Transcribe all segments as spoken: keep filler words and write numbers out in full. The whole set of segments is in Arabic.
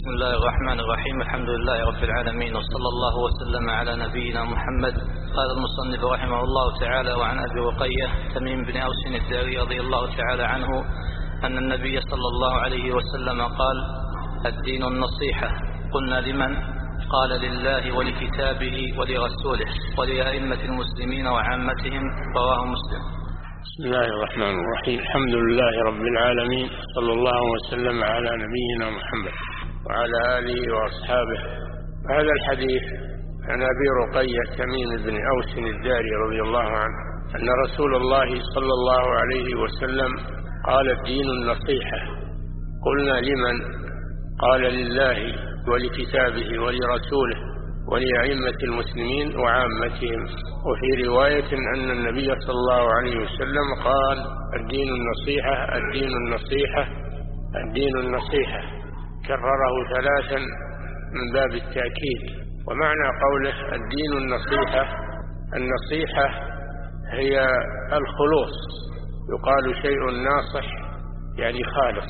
بسم الله الرحمن الرحيم. الحمد لله رب العالمين، وصلى الله وسلم على نبينا محمد. قال المصنف رحمه الله تعالى: وعن أبي رقية تميم بن أوس الداري رضي الله تعالى عنه أن النبي صلى الله عليه وسلم قال: الدين النصيحة. قلنا: لمن؟ قال: لله ولكتابه ولرسوله ولأئمة المسلمين وعامتهم. رواه مسلم. بسم الله الرحمن الرحيم. الحمد لله رب العالمين، صلى الله وسلم على نبينا محمد وعلى آله وأصحابه. هذا الحديث عن أبي رقية تميم بن أوس الداري رضي الله عنه أن رسول الله صلى الله عليه وسلم قال: الدين النصيحة. قلنا: لمن؟ قال: لله ولكتابه ولرسوله ولأئمة المسلمين وعامتهم. وفي رواية أن النبي صلى الله عليه وسلم قال: الدين النصيحة، الدين النصيحة، الدين النصيحة، كرره ثلاثا من باب التأكيد. ومعنى قوله الدين النصيحة: النصيحة هي الخلوص. يقال شيء ناصح يعني خالص،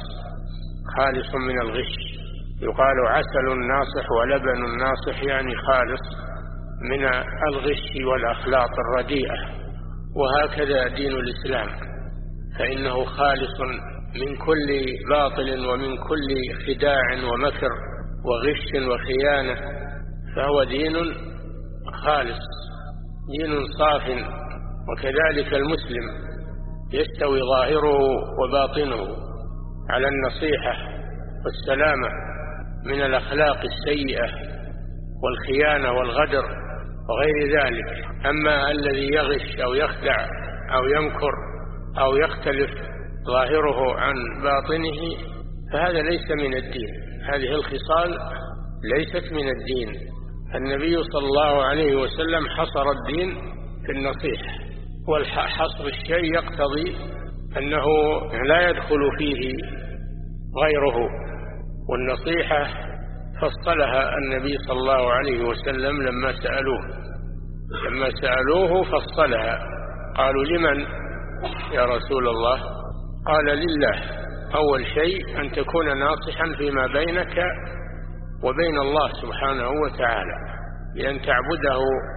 خالص من الغش. يقال عسل ناصح ولبن ناصح يعني خالص من الغش والأخلاق الرديئة. وهكذا دين الإسلام، فإنه خالص من كل باطل ومن كل خداع ومكر وغش وخيانة، فهو دين خالص، دين صاف. وكذلك المسلم يستوي ظاهره وباطنه على النصيحة والسلامة من الأخلاق السيئة والخيانة والغدر وغير ذلك. أما الذي يغش أو يخدع أو يمكر أو يختلف ظاهره عن باطنه فهذا ليس من الدين. هذه الخصال ليست من الدين. النبي صلى الله عليه وسلم حصر الدين في النصيحة، والحصر الشيء يقتضي أنه لا يدخل فيه غيره. والنصيحة فصلها النبي صلى الله عليه وسلم لما سألوه لما سألوه فصلها. قالوا: لمن يا رسول الله؟ قال: لله. أول شيء أن تكون ناصحا فيما بينك وبين الله سبحانه وتعالى، بأن تعبده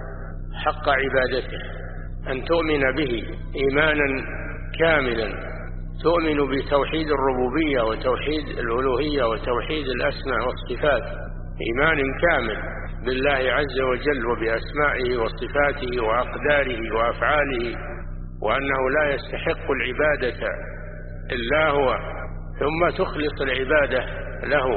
حق عبادته، أن تؤمن به إيمانا كاملا، تؤمن بتوحيد الربوبية وتوحيد الألوهية وتوحيد الأسماء والصفات إيمان كامل بالله عز وجل وبأسمائه وصفاته وأقداره وأفعاله، وأنه لا يستحق العبادة إلا هو، ثم تخلص العبادة له.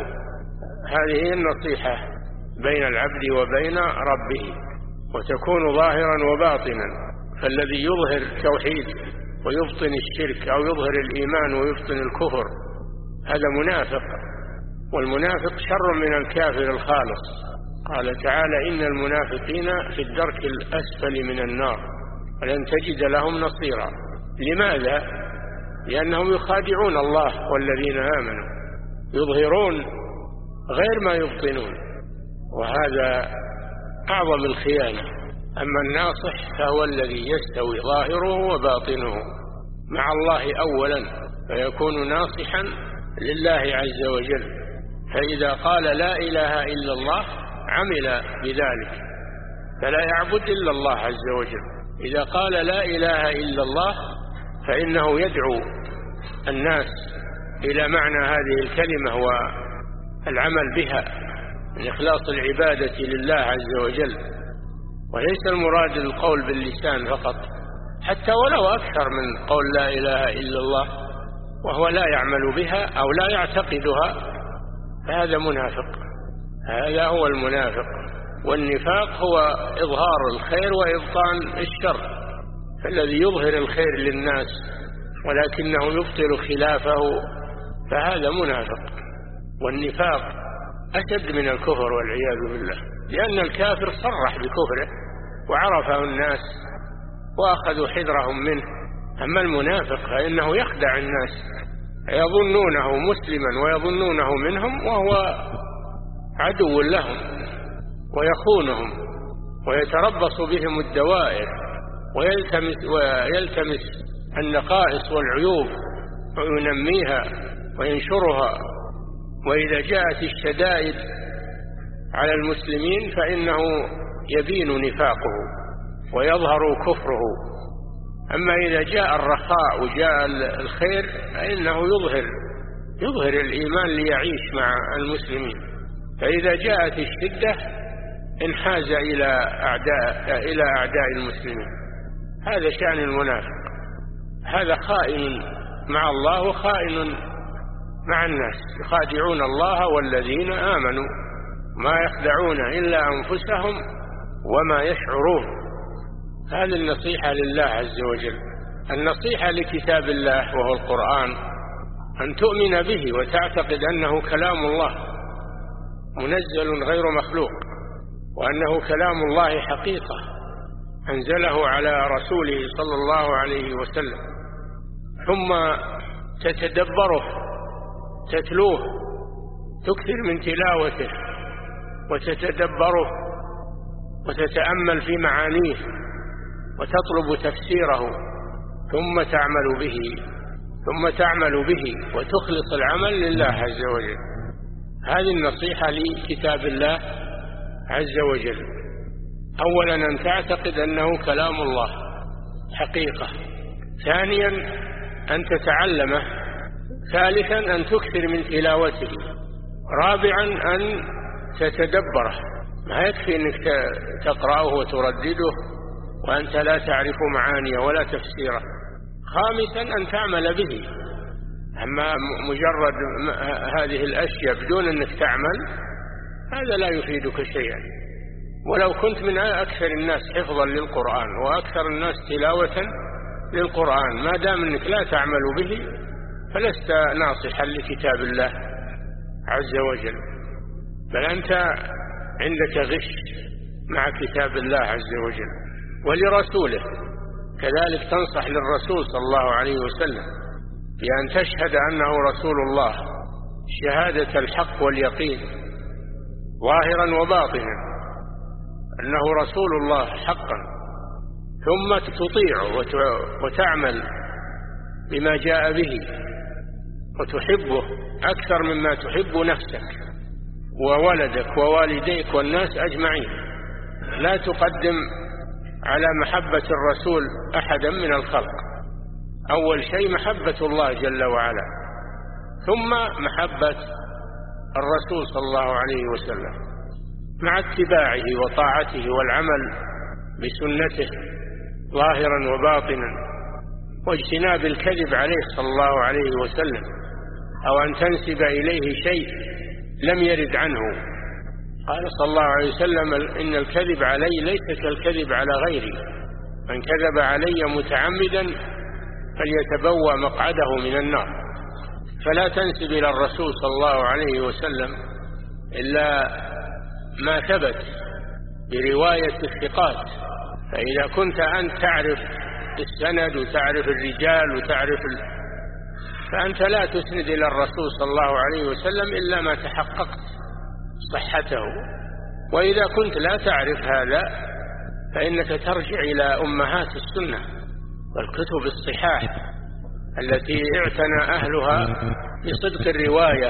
هذه النصيحة بين العبد وبين ربه، وتكون ظاهرا وباطنا. فالذي يظهر التوحيد ويبطن الشرك أو يظهر الإيمان ويبطن الكفر هذا منافق، والمنافق شر من الكافر الخالص. قال تعالى: إن المنافقين في الدرك الأسفل من النار ولن تجد لهم نصيرا. لماذا؟ لأنهم يخادعون الله والذين آمنوا، يظهرون غير ما يبطنون، وهذا أعظم الخيانة. أما الناصح فهو الذي يستوي ظاهره وباطنه مع الله أولا، فيكون ناصحا لله عز وجل. فإذا قال لا إله إلا الله عمل بذلك، فلا يعبد إلا الله عز وجل. إذا قال لا إله إلا الله فإنه يدعو الناس إلى معنى هذه الكلمة والعمل بها من إخلاص العبادة لله عز وجل، وليس المراد القول باللسان فقط، حتى ولو أكثر من قول لا إله إلا الله وهو لا يعمل بها أو لا يعتقدها، فهذا منافق. هذا هو المنافق. والنفاق هو إظهار الخير وإبطان الشر. فالذي يظهر الخير للناس ولكنه يبطل خلافه فهذا منافق. والنفاق أشد من الكفر والعياذ بالله، لأن الكافر صرح بكفره وعرفه الناس وأخذوا حذرهم منه. أما المنافق فإنه يخدع الناس، يظنونه مسلما ويظنونه منهم وهو عدو لهم، ويخونهم ويتربص بهم الدوائر ويلتمس, ويلتمس النقائص والعيوب وينميها وينشرها وإذا جاءت الشدائد على المسلمين فإنه يبين نفاقه ويظهر كفره. أما إذا جاء الرخاء وجاء الخير فإنه يظهر يظهر الإيمان ليعيش مع المسلمين. فإذا جاءت الشدة انحاز إلى أعداء إلى أعداء المسلمين. هذا شأن المنافق، هذا خائن مع الله وخائن مع الناس، يخادعون الله والذين آمنوا ما يخدعون إلا أنفسهم وما يشعرون. هذه النصيحة لله عز وجل. النصيحة لكتاب الله وهو القرآن أن تؤمن به وتعتقد أنه كلام الله منزل غير مخلوق، وأنه كلام الله حقيقة أنزله على رسوله صلى الله عليه وسلم، ثم تتدبره، تتلوه، تكثر من تلاوته وتتدبره وتتأمل في معانيه وتطلب تفسيره، ثم تعمل به ثم تعمل به وتخلص العمل لله عز وجل. هذه النصيحة لكتاب الله عز وجل. أولا أن تعتقد أنه كلام الله حقيقة، ثانيا أن تتعلمه، ثالثا أن تكثر من تلاوته، رابعا أن تتدبره، ما يكفي أنك تقرأه وتردده وأنت لا تعرف معانيه ولا تفسيره، خامسا أن تعمل به. أما مجرد هذه الأشياء بدون أنك تعمل هذا لا يفيدك شيئا، ولو كنت من أكثر الناس حفظا للقرآن وأكثر الناس تلاوة للقرآن، ما دام أنك لا تعمل به فلست ناصحا لكتاب الله عز وجل، بل أنت عندك غش مع كتاب الله عز وجل. ولرسوله كذلك تنصح للرسول صلى الله عليه وسلم بأن تشهد أنه رسول الله شهادة الحق واليقين ظاهرا وباطنا، أنه رسول الله حقا، ثم تطيعه وتعمل بما جاء به وتحبه أكثر مما تحب نفسك وولدك ووالديك والناس أجمعين. لا تقدم على محبة الرسول أحدا من الخلق، أول شيء محبة الله جل وعلا، ثم محبة الرسول صلى الله عليه وسلم مع اتباعه وطاعته والعمل بسنته ظاهرا وباطنا، واجتناب الكذب عليه صلى الله عليه وسلم، أو أن تنسب إليه شيء لم يرد عنه. قال صلى الله عليه وسلم إن الكذب علي ليس كالكذب على غيري، من كذب علي متعمدا فليتبوأ مقعده من النار. فلا تنسب إلى الرسول صلى الله عليه وسلم إلا ما ثبت برواية الثقات، فإذا كنت أنت تعرف السند وتعرف الرجال وتعرف ال... فأنت لا تسند إلى الرسول صلى الله عليه وسلم إلا ما تحققت صحته. وإذا كنت لا تعرف هذا فإنك ترجع إلى أمهات السنة والكتب الصحاح التي اعتنى أهلها بصدق الرواية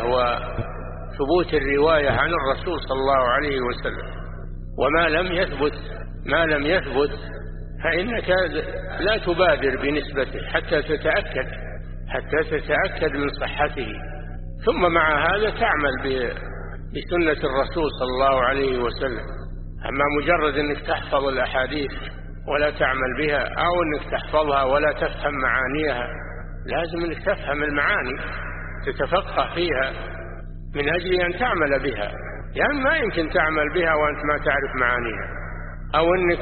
وثبوت الرواية عن الرسول صلى الله عليه وسلم. وما لم يثبت ما لم يثبت فإنك لا تبادر بنسبته حتى تتأكد حتى تتأكد من صحته، ثم مع هذا تعمل بسنة الرسول صلى الله عليه وسلم. أما مجرد أنك تحفظ الأحاديث ولا تعمل بها، أو أنك تحفظها ولا تفهم معانيها، لازم أنك تفهم المعاني تتفقه فيها من أجل أن تعمل بها، يعني ما يمكن تعمل بها وأنت ما تعرف معانيها، أو أنك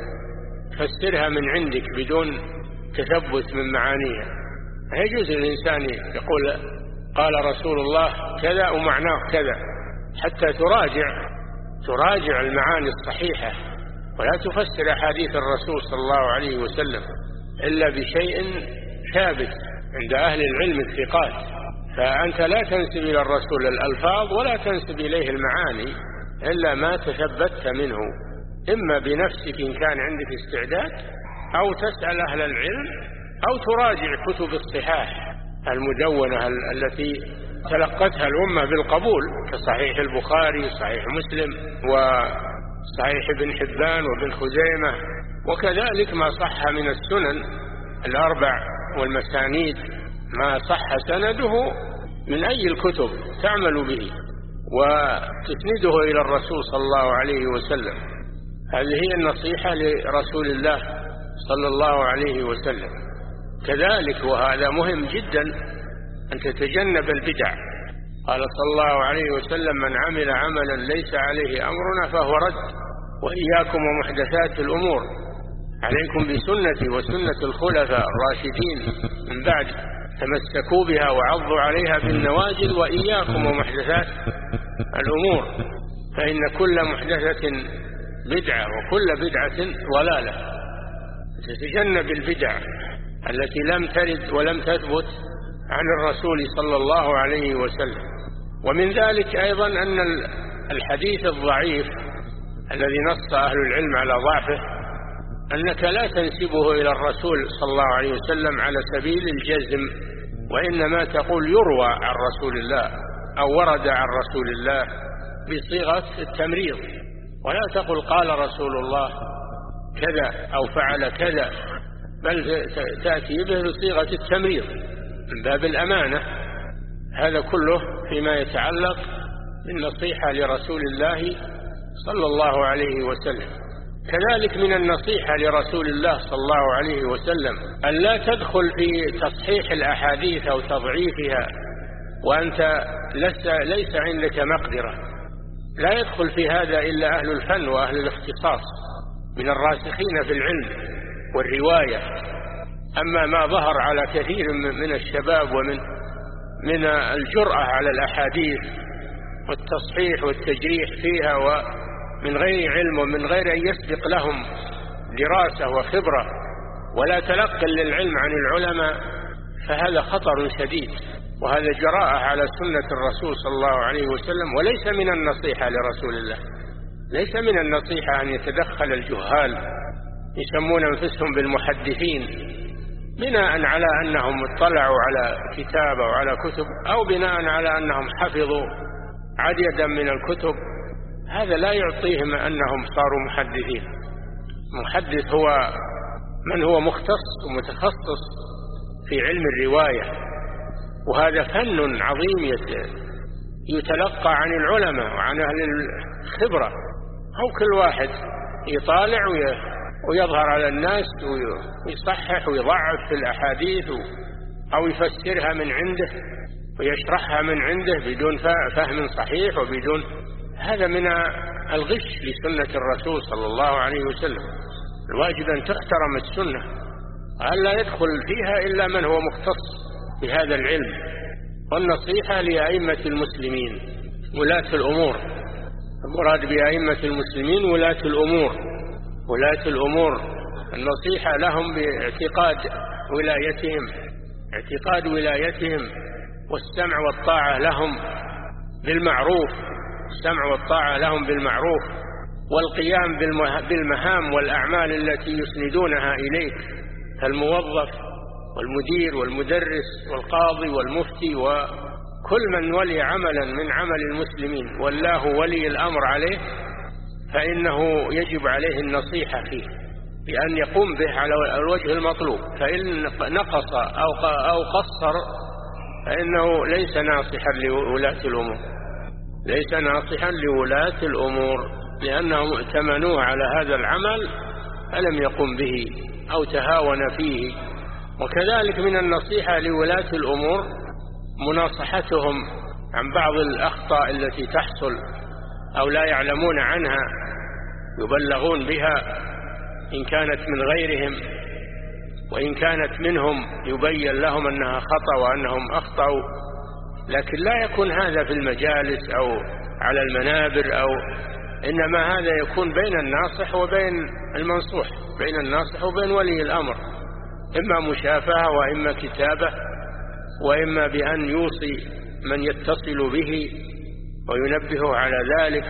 تفسرها من عندك بدون تثبت من معانيها. يجوز الإنسان يقول قال رسول الله كذا ومعناه كذا، حتى تراجع تراجع المعاني الصحيحة، ولا تفسر أحاديث الرسول صلى الله عليه وسلم إلا بشيء ثابت عند أهل العلم الثقات. فأنت لا تنسب إلى الرسول الألفاظ ولا تنسب إليه المعاني إلا ما تثبت منه، إما بنفسك إن كان عندك استعداد، أو تسأل أهل العلم، أو تراجع كتب الصحاح المدونة التي تلقتها الأمة بالقبول كصحيح البخاري، صحيح مسلم، وصحيح ابن حبان وابن خزيمة، وكذلك ما صح من السنن الأربع والمسانيد، ما صح سنده من أي الكتب تعمل به وتسنده إلى الرسول صلى الله عليه وسلم. هذه هي النصيحة لرسول الله صلى الله عليه وسلم. كذلك وهذا مهم جدا أن تتجنب البدع. قال صلى الله عليه وسلم: من عمل عملا ليس عليه أمرنا فهو رد، وإياكم ومحدثات الأمور، عليكم بسنتي وسنة الخلفاء الراشدين من بعد، تمسكوا بها وعضوا عليها بالنواجذ، وإياكم ومحدثات الأمور، فإن كل محدثة بدعة وكل بدعة ضلالة. تتجنب البدع التي لم ترد ولم تثبت عن الرسول صلى الله عليه وسلم. ومن ذلك أيضا أن الحديث الضعيف الذي نص أهل العلم على ضعفه أنك لا تنسبه إلى الرسول صلى الله عليه وسلم على سبيل الجزم، وإنما تقول يروى عن رسول الله أو ورد عن رسول الله بصيغة التمريض، ولا تقل قال رسول الله كذا أو فعل كذا، بل تأتي به بصيغة التمريض من باب الأمانة. هذا كله فيما يتعلق بالنصيحة لرسول الله صلى الله عليه وسلم. كذلك من النصيحة لرسول الله صلى الله عليه وسلم أن لا تدخل في تصحيح الأحاديث أو تضعيفها وأنت ليس عندك مقدرة. لا يدخل في هذا إلا أهل الفن وأهل الاختصاص من الراسخين في العلم والرواية. أما ما ظهر على كثير من الشباب ومن من الجرأة على الأحاديث والتصحيح والتجريح فيها ومن غير علم ومن غير أن يسبق لهم دراسة وخبرة ولا تلقى للعلم عن العلماء، فهذا خطر شديد، وهذا جراءة على سنة الرسول صلى الله عليه وسلم، وليس من النصيحة لرسول الله. ليس من النصيحة أن يتدخل الجهال يسمون أنفسهم بالمحدثين بناء على أنهم اطلعوا على كتاب أو على كتب، أو بناء على أنهم حفظوا عددا من الكتب. هذا لا يعطيهم أنهم صاروا محدثين. محدث هو من هو مختص ومتخصص في علم الرواية، وهذا فن عظيم يتلقى عن العلماء وعن أهل الخبرة. أو كل واحد يطالع ويظهر على الناس ويصحح ويضعف في الأحاديث أو يفسرها من عنده ويشرحها من عنده بدون فهم صحيح وبدون. هذا من الغش لسنة الرسول صلى الله عليه وسلم. الواجب أن تحترم السنة، أن لا يدخل فيها إلا من هو مختص بهذا العلم. والنصيحة لأئمة المسلمين ولاة الأمور. المراد بأئمة المسلمين ولاة الأمور. ولاة الأمور النصيحة لهم باعتقاد ولايتهم اعتقاد ولايتهم والسمع والطاعة لهم بالمعروف السمع والطاعة لهم بالمعروف والقيام بالمهام والأعمال التي يسندونها إليك، فالموظف والمدير والمدرس والقاضي والمفتي وكل من ولي عملا من عمل المسلمين والله ولي الأمر عليه، فإنه يجب عليه النصيحة فيه بأن يقوم به على الوجه المطلوب. فإن نقص أو قصر فإنه ليس ناصحا لولاة الأمور ليس ناصحا لولاة الأمور لأنهم ائتمنوه على هذا العمل فلم يقم به أو تهاون فيه. وكذلك من النصيحة لولاة الأمور مناصحتهم عن بعض الأخطاء التي تحصل أو لا يعلمون عنها، يبلغون بها إن كانت من غيرهم، وإن كانت منهم يبين لهم أنها خطأ وأنهم أخطأوا. لكن لا يكون هذا في المجالس أو على المنابر، أو إنما هذا يكون بين الناصح وبين المنصوح، بين الناصح وبين ولي الأمر، إما مشافهة وإما كتابة وإما بأن يوصي من يتصل به وينبهه على ذلك.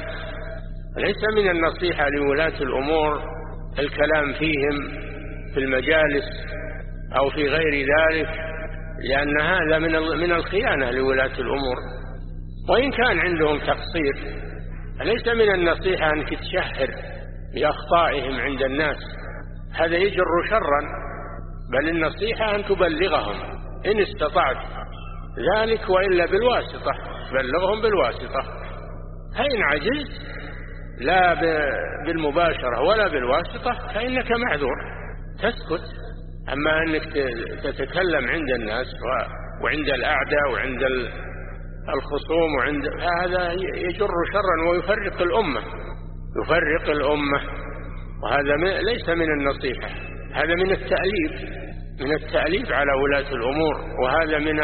ليس من النصيحة لولاة الأمور الكلام فيهم في المجالس أو في غير ذلك، لأن هذا من من الخيانة لولاة الأمور، وإن كان عندهم تقصير ليس من النصيحة أنك تشهر بأخطائهم عند الناس، هذا يجر شرا، بل النصيحة أن تبلغهم إن استطعت ذلك، وإلا بالواسطة، بلغهم بالواسطة. فإن عجزت لا بالمباشرة ولا بالواسطة فإنك معذور، تسكت. أما أنك تتكلم عند الناس وعند الأعداء وعند الخصوم وعند هذا يجر شرا ويفرق الأمة، يفرق الأمة، وهذا ليس من النصيحة، هذا من التأليف، من التأليف على ولاة الأمور، وهذا من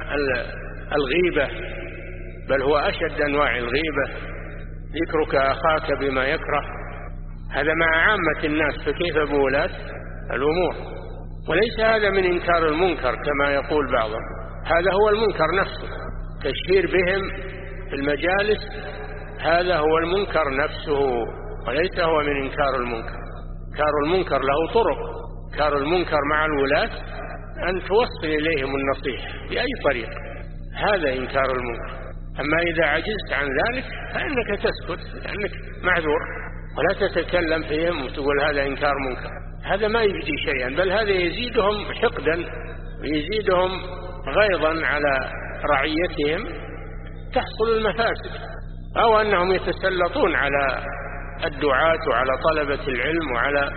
الغيبة، بل هو أشد أنواع الغيبة، ذكرك أخاك بما يكره. هذا مع عامة الناس، فكيف بولاة الأمور؟ وليس هذا من إنكار المنكر كما يقول بعضهم، هذا هو المنكر نفسه، تشهير بهم في المجالس هذا هو المنكر نفسه، وليس هو من إنكار المنكر. إنكار المنكر له طرق، إنكار المنكر مع الولاة أن توصل إليهم النصيحة بأي طريق، هذا إنكار المنكر. أما إذا عجزت عن ذلك فإنك تسكت لأنك معذور، ولا تتكلم فيهم وتقول هذا إنكار منكر، هذا ما يجدي شيئا، بل هذا يزيدهم حقدا ويزيدهم غيظا على رعيتهم، تحصل المفاسد، أو أنهم يتسلطون على الدعاة وعلى طلبة العلم وعلى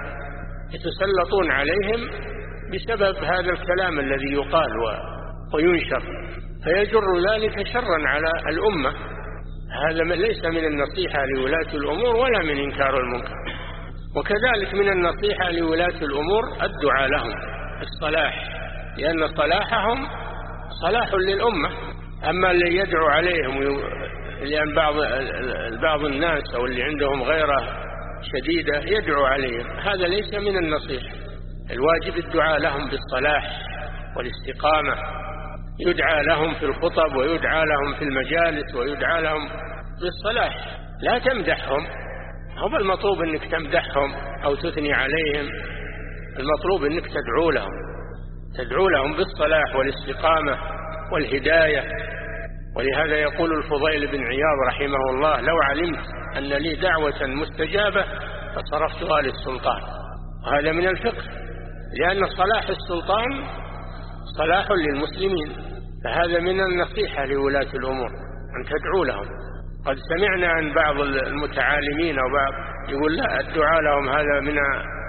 يتسلطون عليهم بسبب هذا الكلام الذي يقال وينشر، فيجر ذلك شرا على الأمة. هذا ليس من النصيحة لولاة الأمور ولا من إنكار المنكر. وكذلك من النصيحة لولاة الأمور الدعاء لهم الصلاح، لأن صلاحهم صلاح للأمة. أما اللي يدعو عليهم، لأن بعض بعض الناس أو اللي عندهم غيرة شديدة يدعو عليهم، هذا ليس من النصيحة. الواجب الدعاء لهم بالصلاح والاستقامة، يدعى لهم في الخطب ويدعى لهم في المجالس ويدعى لهم بالصلاح، لا تمدحهم. هو المطلوب أنك تمدحهم أو تثني عليهم، المطلوب أنك تدعو لهم، تدعو لهم بالصلاح والاستقامة والهداية. ولهذا يقول الفضيل بن عياض رحمه الله: لو علمت أن لي دعوة مستجابة فصرفتها للسلطان. وهذا من الفقه، لأن صلاح السلطان صلاح للمسلمين، فهذا من النصيحة لولاة الأمور أن تدعو لهم. قد سمعنا عن بعض المتعالمين أو بعض يقول لا، الدعاء لهم هذا من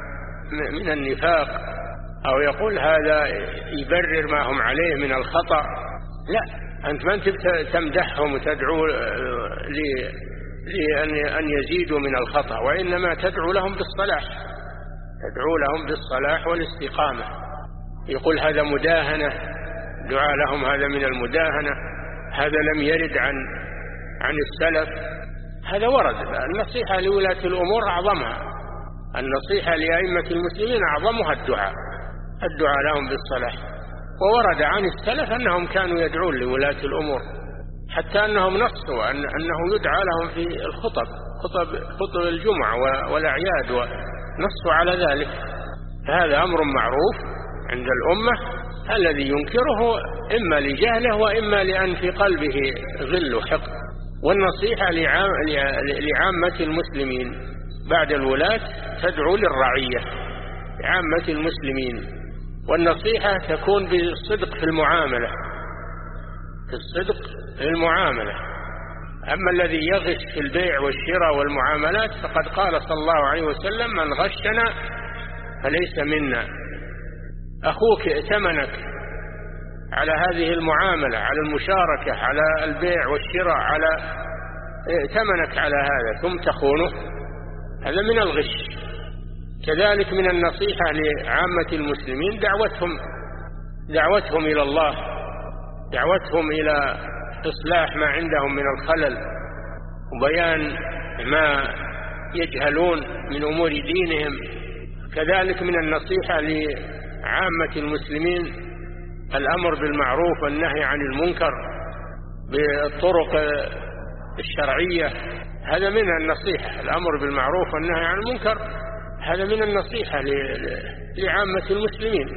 من النفاق، أو يقول هذا يبرر ما هم عليه من الخطأ. لا، أنت ما أنت تمدحهم وتدعو لأن يزيدوا من الخطأ، وإنما تدعو لهم بالصلاح، تدعو لهم بالصلاح والاستقامة. يقول هذا مداهنة، دعاء لهم هذا من المداهنة، هذا لم يرد عن عن السلف، هذا ورد. النصيحة لولاة الأمور أعظمها، النصيحة لأئمة المسلمين أعظمها الدعاء، الدعاء لهم بالصلاح. وورد عن السلف أنهم كانوا يدعون لولاة الأمور، حتى أنهم نصوا أن أنه يدعى لهم في الخطب، خطب خطب الجمعة والأعياد، ونصوا على ذلك. فهذا أمر معروف عند الأمة، الذي ينكره إما لجهله وإما لأن في قلبه غل وحقد. والنصيحة لعامة المسلمين بعد الولاة تدعو للرعية، لعامة المسلمين، والنصيحة تكون بالصدق في المعاملة، في الصدق في المعاملة. أما الذي يغش في البيع والشراء والمعاملات فقد قال صلى الله عليه وسلم: من غشنا فليس منا. أخوك ائتمنك على هذه المعاملة، على المشاركة، على البيع والشراء، على ائتمنك على هذا ثم تخونه، هذا من الغش. كذلك من النصيحة لعامة المسلمين دعوتهم دعوتهم إلى الله، دعوتهم إلى إصلاح ما عندهم من الخلل وبيان ما يجهلون من أمور دينهم. كذلك من النصيحة لعامة المسلمين الأمر بالمعروف والنهي عن المنكر بالطرق الشرعية، هذا من النصيحة. الأمر بالمعروف والنهي عن المنكر هذا من النصيحة لعامة المسلمين،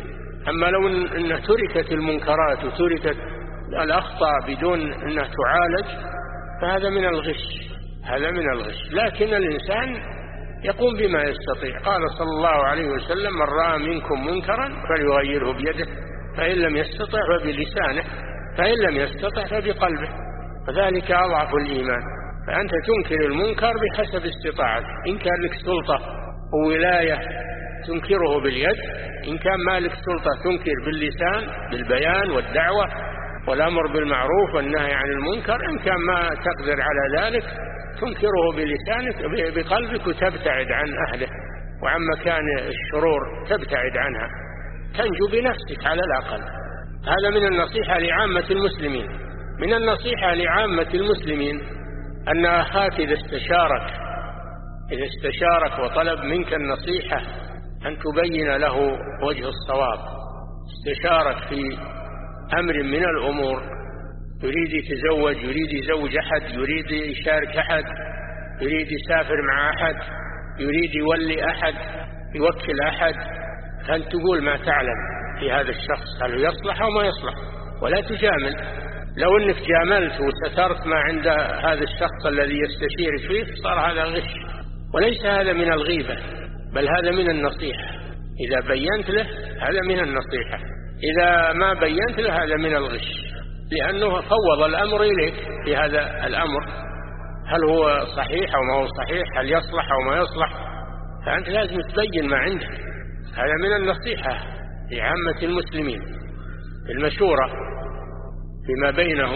أما لو أنه تركت المنكرات وتركت الأخطاء بدون أنها تعالج فهذا من الغش، هذا من الغش. لكن الإنسان يقوم بما يستطيع. قال صلى الله عليه وسلم: من رأى منكم منكرا فليغيره بيده، فإن لم يستطع فبلسانه، فإن لم يستطع فبقلبه، وذلك أضعف الإيمان. فأنت تنكر المنكر بحسب استطاعتك. إن كان لك سلطة وولاية تنكره باليد، إن كان ما لك سلطة تنكر باللسان بالبيان والدعوة والأمر بالمعروف والنهي عن المنكر. إن كان ما تقدر على ذلك تنكره بلسانك بقلبك وتبتعد عن أهله وعن مكان الشرور تبتعد عنها، تنجو بنفسك على الأقل. هذا من النصيحة لعامة المسلمين. من النصيحة لعامة المسلمين أن أخاك إذا استشارك إذا استشارك وطلب منك النصيحة أن تبين له وجه الصواب. استشارك في أمر من الأمور، يريد يتزوج، يريد يزوج أحد، يريد يشارك أحد، يريد يسافر مع أحد، يريد يولي أحد، يوكل أحد، فأنت تقول ما تعلم في هذا الشخص هل يصلح أو ما يصلح، ولا تجامل. لو أنك جاملت وسترت ما عند هذا الشخص الذي يستشيرك فيه صار هذا غش، وليس هذا من الغيبة، بل هذا من النصيحة. إذا بينت له هذا من النصيحة، إذا ما بينت له هذا من الغش، لأنه فوض الأمر إليك في هذا الأمر، هل هو صحيح أو ما هو صحيح، هل يصلح أو ما يصلح، فأنت لازم تبين ما عندك. هذا من النصيحة لعامة المسلمين، المشورة فيما بينهم.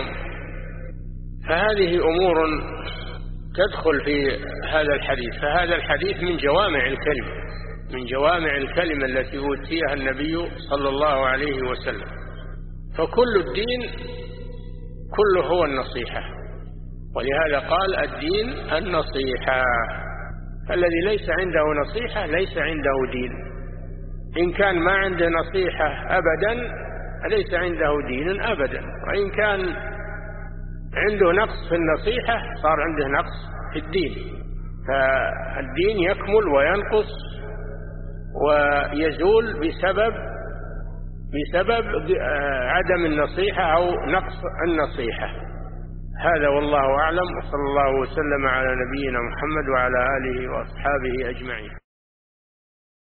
فهذه أمور تدخل في هذا الحديث. فهذا الحديث من جوامع الكلمة، من جوامع الكلمة التي أوتيها النبي صلى الله عليه وسلم. فكل الدين كله هو النصيحة، ولهذا قال الدين النصيحة. الذي ليس عنده نصيحة ليس عنده دين. إن كان ما عنده نصيحة أبدا ليس عنده دين أبدا، وإن كان عنده نقص في النصيحة صار عنده نقص في الدين. فالدين يكمل وينقص ويزول بسبب بسبب عدم النصيحة أو نقص النصيحة. هذا والله أعلم، وصلى الله وسلم على نبينا محمد وعلى آله وأصحابه أجمعين.